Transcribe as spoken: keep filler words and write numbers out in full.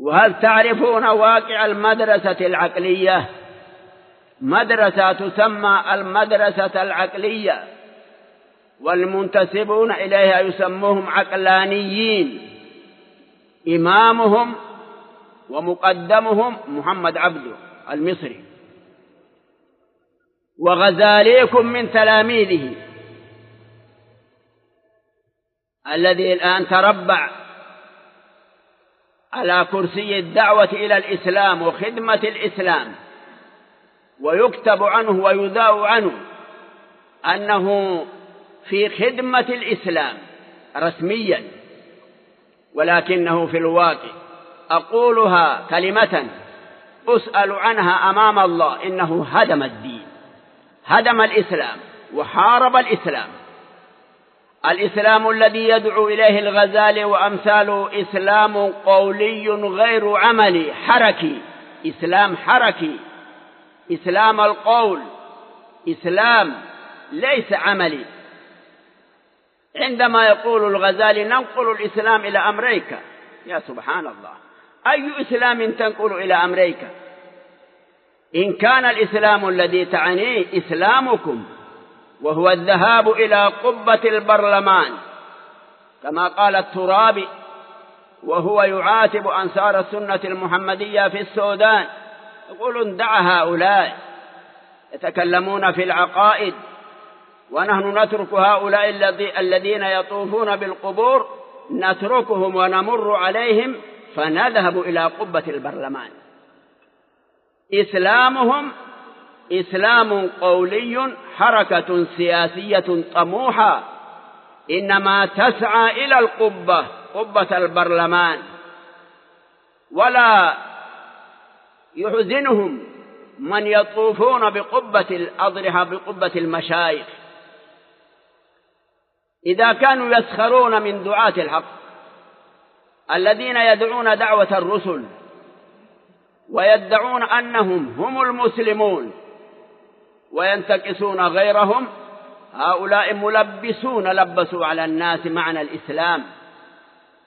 وهل تعرفون واقع المدرسة العقلية؟ مدرسة تسمى المدرسة العقلية، والمنتسبون إليها يسموهم عقلانيين. إمامهم ومقدمهم محمد عبده المصري، وغزاليكم من تلاميذه الذي الآن تربع على كرسي الدعوة إلى الإسلام وخدمة الإسلام، ويكتب عنه ويذاع عنه أنه في خدمة الإسلام رسميا، ولكنه في الواقع، أقولها كلمة أسأل عنها أمام الله، إنه هدم الدين، هدم الإسلام وحارب الإسلام. الإسلام الذي يدعو إليه الغزالي وأمثاله إسلام قولي غير عملي، حركي، إسلام حركي، إسلام القول، إسلام ليس عملي. عندما يقول الغزالي ننقل الإسلام إلى أمريكا، يا سبحان الله، أي إسلام تنقل إلى أمريكا؟ إن كان الإسلام الذي تعنيه إسلامكم وهو الذهاب إلى قبة البرلمان كما قال الترابي وهو يعاتب أنصار السنة المحمدية في السودان، يقول دع هؤلاء يتكلمون في العقائد، ونحن نترك هؤلاء الذين يطوفون بالقبور، نتركهم ونمر عليهم فنذهب إلى قبة البرلمان. إسلامهم إسلام قولي، حركة سياسية طموحة إنما تسعى إلى القبة، قبة البرلمان، ولا يحزنهم من يطوفون بقبة الأضرحة، بقبة المشايخ. إذا كانوا يسخرون من دعاة الحق الذين يدعون دعوة الرسل ويدعون أنهم هم المسلمون وينتكسون غيرهم، هؤلاء ملبسون، لبسوا على الناس معنى الإسلام.